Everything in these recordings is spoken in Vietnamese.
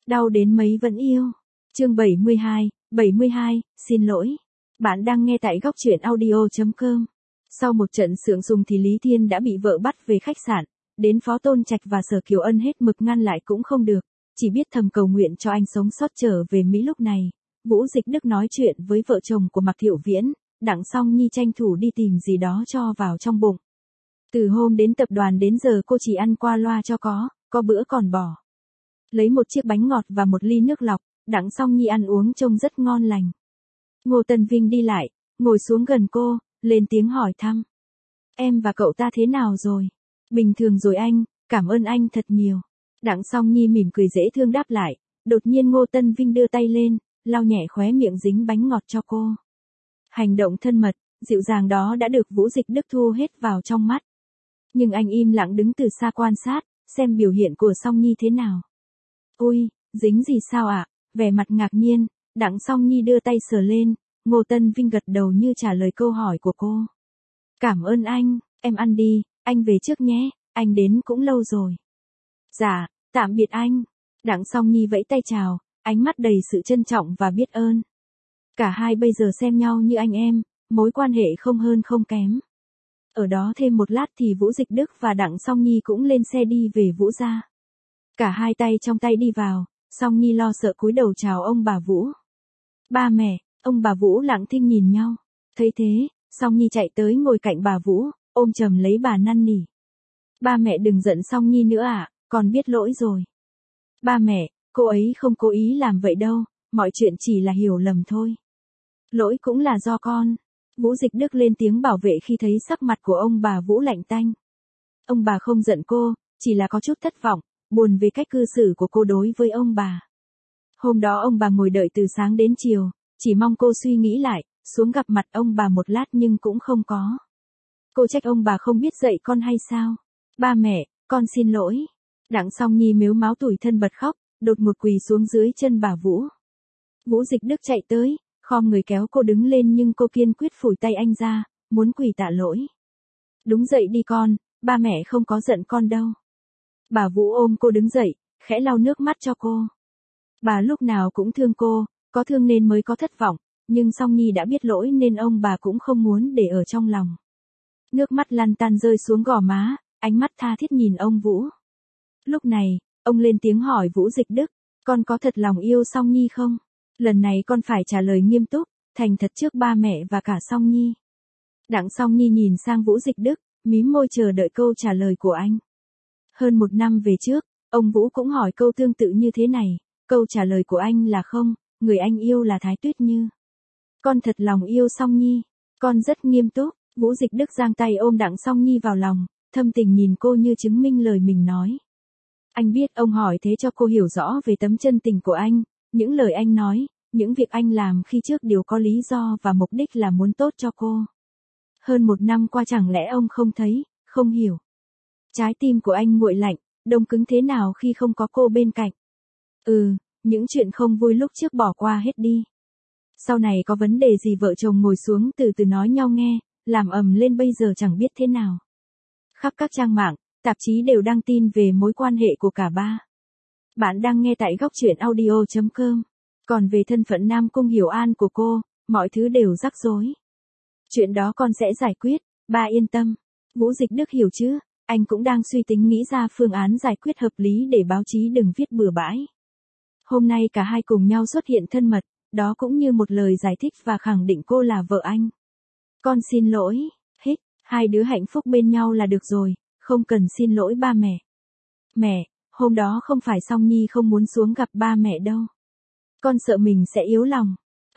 Đau đến mấy vẫn yêu. Chương 72, xin lỗi. Bạn đang nghe tại góc truyện audio.com. Sau một trận xưởng dùng thì Lý Thiên đã bị vợ bắt về khách sạn, đến Phó Tôn Trạch và Sở Kiều Ân hết mực ngăn lại cũng không được, chỉ biết thầm cầu nguyện cho anh sống sót trở về Mỹ. Lúc này, Vũ Dịch Đức nói chuyện với vợ chồng của Mạc Thiệu Viễn, Đặng Song Nhi tranh thủ đi tìm gì đó cho vào trong bụng. Từ hôm đến tập đoàn đến giờ cô chỉ ăn qua loa cho có bữa còn bỏ. Lấy một chiếc bánh ngọt và một ly nước lọc, Đặng Song Nhi ăn uống trông rất ngon lành. Ngô Tân Vinh đi lại, ngồi xuống gần cô, lên tiếng hỏi thăm. Em và cậu ta thế nào rồi? Bình thường rồi anh, cảm ơn anh thật nhiều. Đặng Song Nhi mỉm cười dễ thương đáp lại, đột nhiên Ngô Tân Vinh đưa tay lên, lau nhẹ khóe miệng dính bánh ngọt cho cô. Hành động thân mật, dịu dàng đó đã được Vũ Dịch Đức thu hết vào trong mắt. Nhưng anh im lặng đứng từ xa quan sát, xem biểu hiện của Song Nhi thế nào. Ôi, dính gì sao ạ? Vẻ mặt ngạc nhiên, Đặng Song Nhi đưa tay sờ lên, Ngô Tân Vinh gật đầu như trả lời câu hỏi của cô. Cảm ơn anh, em ăn đi, anh về trước nhé, anh đến cũng lâu rồi. Dạ, tạm biệt anh. Đặng Song Nhi vẫy tay chào, ánh mắt đầy sự trân trọng và biết ơn. Cả hai bây giờ xem nhau như anh em, mối quan hệ không hơn không kém. Ở đó thêm một lát thì Vũ Dịch Đức và Đặng Song Nhi cũng lên xe đi về Vũ gia. Cả hai tay trong tay đi vào, Song Nhi lo sợ cúi đầu chào ông bà Vũ. Ba mẹ, ông bà Vũ lặng thinh nhìn nhau. Thấy thế, Song Nhi chạy tới ngồi cạnh bà Vũ, ôm chầm lấy bà năn nỉ. Ba mẹ đừng giận Song Nhi nữa ạ, con biết lỗi rồi. Ba mẹ, cô ấy không cố ý làm vậy đâu, mọi chuyện chỉ là hiểu lầm thôi. Lỗi cũng là do con. Vũ Dịch Đức lên tiếng bảo vệ khi thấy sắc mặt của ông bà Vũ lạnh tanh. Ông bà không giận cô, chỉ là có chút thất vọng, buồn về cách cư xử của cô đối với ông bà. Hôm đó ông bà ngồi đợi từ sáng đến chiều, chỉ mong cô suy nghĩ lại, xuống gặp mặt ông bà một lát nhưng cũng không có. Cô trách ông bà không biết dạy con hay sao? Ba mẹ, con xin lỗi. Đặng Song Nhi mếu máo tủi thân bật khóc, đột ngột quỳ xuống dưới chân bà Vũ. Vũ Dịch Đức chạy tới, khom người kéo cô đứng lên nhưng cô kiên quyết phủi tay anh ra, muốn quỳ tạ lỗi. Đúng dậy đi con, ba mẹ không có giận con đâu. Bà Vũ ôm cô đứng dậy, khẽ lau nước mắt cho cô. Bà lúc nào cũng thương cô, có thương nên mới có thất vọng, nhưng Song Nhi đã biết lỗi nên ông bà cũng không muốn để ở trong lòng. Nước mắt lăn tăn rơi xuống gò má, ánh mắt tha thiết nhìn ông Vũ. Lúc này, ông lên tiếng hỏi Vũ Dịch Đức, con có thật lòng yêu Song Nhi không? Lần này con phải trả lời nghiêm túc, thành thật trước ba mẹ và cả Song Nhi. Đặng Song Nhi nhìn sang Vũ Dịch Đức, mím môi chờ đợi câu trả lời của anh. Hơn một năm về trước, ông Vũ cũng hỏi câu tương tự như thế này, câu trả lời của anh là không, người anh yêu là Thái Tuyết Như. Con thật lòng yêu Song Nhi, con rất nghiêm túc. Vũ Dịch Đức giang tay ôm Đặng Song Nhi vào lòng, thâm tình nhìn cô như chứng minh lời mình nói. Anh biết ông hỏi thế cho cô hiểu rõ về tấm chân tình của anh, những lời anh nói, những việc anh làm khi trước đều có lý do và mục đích là muốn tốt cho cô. Hơn một năm qua chẳng lẽ ông không thấy, không hiểu. Trái tim của anh nguội lạnh, đông cứng thế nào khi không có cô bên cạnh. Những chuyện không vui lúc trước bỏ qua hết đi. Sau này có vấn đề gì vợ chồng ngồi xuống từ từ nói nhau nghe, làm ầm lên bây giờ chẳng biết thế nào. Khắp các trang mạng, tạp chí đều đăng tin về mối quan hệ của cả ba. Bạn đang nghe tại góc truyện audio.com. Còn về thân phận Nam Cung Hiểu An của cô, mọi thứ đều rắc rối. Chuyện đó con sẽ giải quyết, ba yên tâm. Vũ Dịch Đức hiểu chứ, anh cũng đang suy tính nghĩ ra phương án giải quyết hợp lý để báo chí đừng viết bừa bãi. Hôm nay cả hai cùng nhau xuất hiện thân mật, đó cũng như một lời giải thích và khẳng định cô là vợ anh. Con xin lỗi, hai đứa hạnh phúc bên nhau là được rồi, không cần xin lỗi ba mẹ. Mẹ, hôm đó không phải Song Nhi không muốn xuống gặp ba mẹ đâu. Con sợ mình sẽ yếu lòng.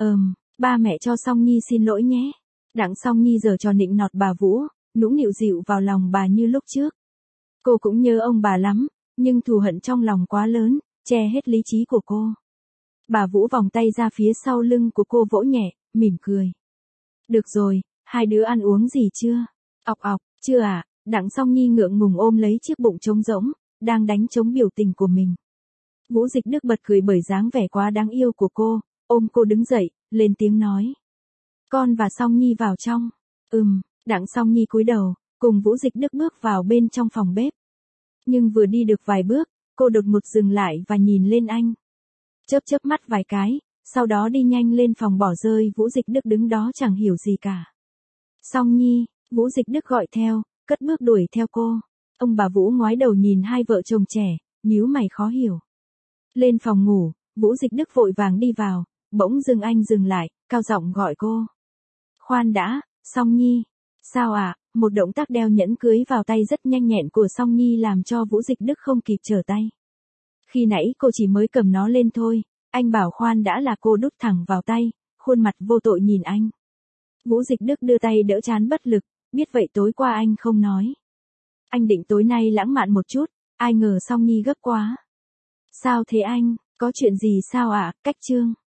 Ba mẹ cho Song Nhi xin lỗi nhé. Đặng Song Nhi giờ trò nịnh nọt bà Vũ, nũng nịu dịu vào lòng bà như lúc trước. Cô cũng nhớ ông bà lắm, nhưng thù hận trong lòng quá lớn, che hết lý trí của cô. Bà Vũ vòng tay ra phía sau lưng của cô vỗ nhẹ, mỉm cười. Được rồi, hai đứa ăn uống gì chưa? Ọc, chưa ạ. Đặng Song Nhi ngượng ngùng ôm lấy chiếc bụng trống rỗng, đang đánh trống biểu tình của mình. Vũ Dịch Đức bật cười bởi dáng vẻ quá đáng yêu của cô, ôm cô đứng dậy, lên tiếng nói. Con và Song Nhi vào trong. Đặng Song Nhi cúi đầu, cùng Vũ Dịch Đức bước vào bên trong phòng bếp. Nhưng vừa đi được vài bước, cô đột ngột dừng lại và nhìn lên anh. chớp chớp mắt vài cái, sau đó đi nhanh lên phòng bỏ rơi Vũ Dịch Đức đứng đó chẳng hiểu gì cả. Song Nhi, Vũ Dịch Đức gọi theo, cất bước đuổi theo cô. Ông bà Vũ ngoái đầu nhìn hai vợ chồng trẻ, nhíu mày khó hiểu. Lên phòng ngủ, Vũ Dịch Đức vội vàng đi vào, bỗng dưng anh dừng lại, cao giọng gọi cô. Khoan đã, Song Nhi. Sao ạ? Một động tác đeo nhẫn cưới vào tay rất nhanh nhẹn của Song Nhi làm cho Vũ Dịch Đức không kịp trở tay. Khi nãy cô chỉ mới cầm nó lên thôi, anh bảo khoan đã là cô đút thẳng vào tay, khuôn mặt vô tội nhìn anh. Vũ Dịch Đức đưa tay đỡ trán bất lực, biết vậy tối qua anh không nói. Anh định tối nay lãng mạn một chút, ai ngờ Song Nhi gấp quá. Sao thế anh, có chuyện gì sao ạ? Cách Trương.